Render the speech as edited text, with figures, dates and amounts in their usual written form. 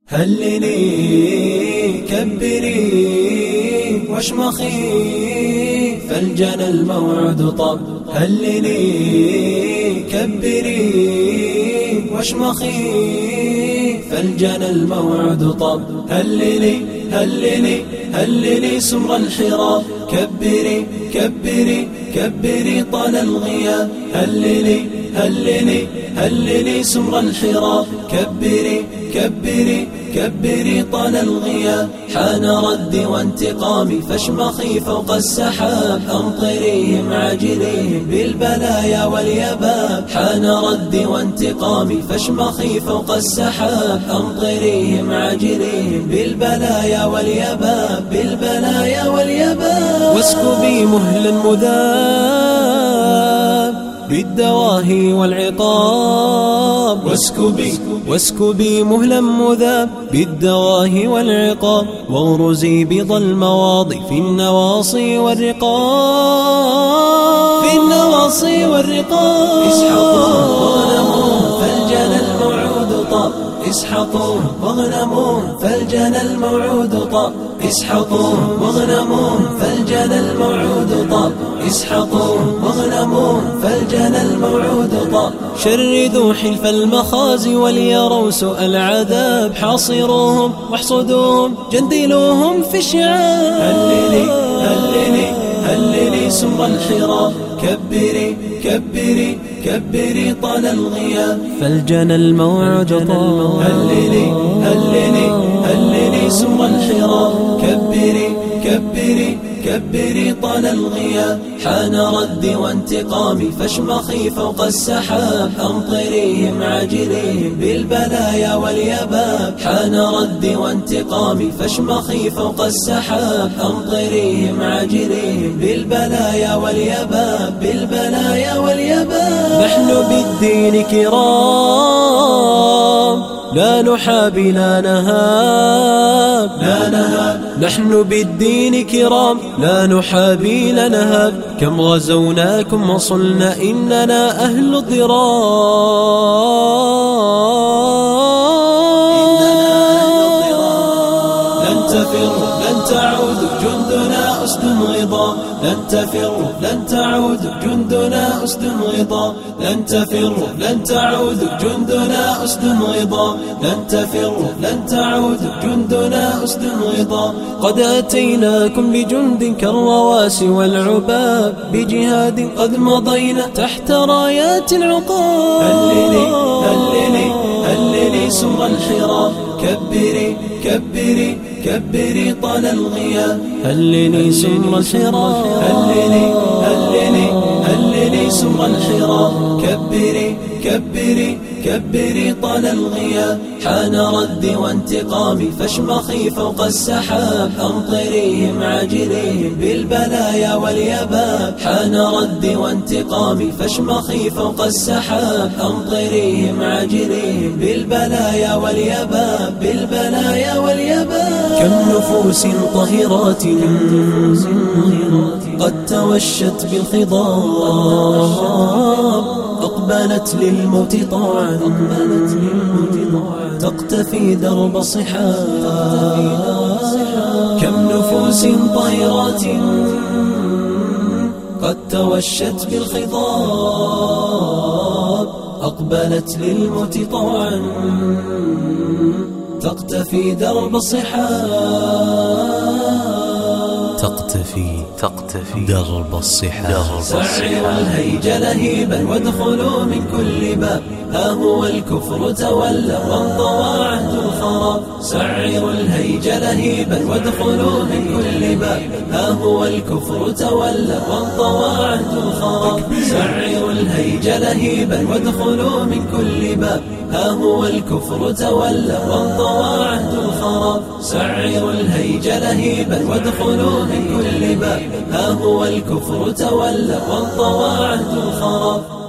هللي كبري واشمخي فالجنى الموعد طاب. هللي كبري واشمخي فالجنى الموعد طاب. هللي هللي هللي سمر الحراب. كبري كبري كبري طال الغياب. هللي هللي هللي سمر الحراب. كبري كبري كبري طال الغياب. حان ردي وانتقامي فاشمخي فوق السحاب. أمطريهم عاجليهم بالبلايا واليباب. حان ردي وانتقامي فاشمخي فوق السحاب. أمطريهم عاجليهم بالبلايا واليباب. بالبلايا واليباب. واسكبي مهلا مذاب بالدواهي والعقاب. واسكبي مهلا مذاب بالدواهي والعقاب. واغرزي بض المواضي في النواصي والرقاب. في النواصي والرقاب. اسحقوا واغنموا فالجنى الموعود طاب. اسحقوا واغنموا فالجنى الموعود طاب. اسحقوا واغنموا فالجنى الموعود طاب. اسحقوا واغنموا فالجنى الموعود طاب. شردوا حلف المخازي وليروا سوء العذاب. حاصروهم واحصدوهم جندلوهم في الشعاب. هللي هللي هللي سمر الحراب. كبري كبري كبري طال الغياب. فالجنى الموعد طاب. هللي هللي هللي سمر الحراب. كبري كبري كبري طال الغياب. حان ردي وانتقامي فاشمخي فوق السحاب. أمطريهم عاجليهم بالبلايا واليباب. حان ردي وانتقامي فاشمخي فوق السحاب. أمطريهم عاجليهم بالبلايا واليباب. بالبلايا واليباب. نحن بالدين كرام لا نحابي لا نهاب. لا نهاب. نحن بالدين كرام لا نحابي لا نهاب. كم غزوناكم وصلنا إننا أهل ضرار. لن تفروا لن تعودوا جندنا أسد غضاب. لن تفروا لن تعودوا جندنا أسد غضاب. لن تفروا لن تعودوا جندنا أسد غضاب. لن تفروا لن تعودوا جندنا أسد غضاب. قد أتيناكم بجند كالرواسي والعباب. بجهاد قد مضينا تحت رايات العقاب. هللي هللي هللي سمر الحراب. كبري كبري كبري طال الغياب. هللي سمر الحراب. هللي هللي هللي سمر الحراب. كبري كبري كبري طال الغياب. حان ردي وانتقامي فاشمخي فوق السحاب. أمطريهم عاجليهم بالبلايا واليباب. حان ردي وانتقامي فاشمخي فوق السحاب. أمطريهم عاجليهم بالبلايا واليباب. بالبلايا واليباب. كم نفوس طاهرات قد توشت بالخضاب. أقبلت للموت طوعا تقتفي درب الصحاب. كم نفوس طاهرات قد توشت بالخضاب. أقبلت للموت طوعا تقتفي درب الصحاب. تقتفي درب الصحاب. سعروا الهيج لهيبا وادخلوا من كل باب. ها هو الكفر تولى وانطوى عهد الخراب. سعروا الهيج لهيبا وادخلوا من كل باب. ها هو الكفر تولى وانطوى عهد الخراب. سعروا الهيج لهيبا وادخلوا من كل باب. ها هو الكفر تولى وانطوى عهد الخراب. سعروا الهيج لهيبا وادخلوا من كل باب. ها هو الكفر تولى وانطوى عهد الخراب.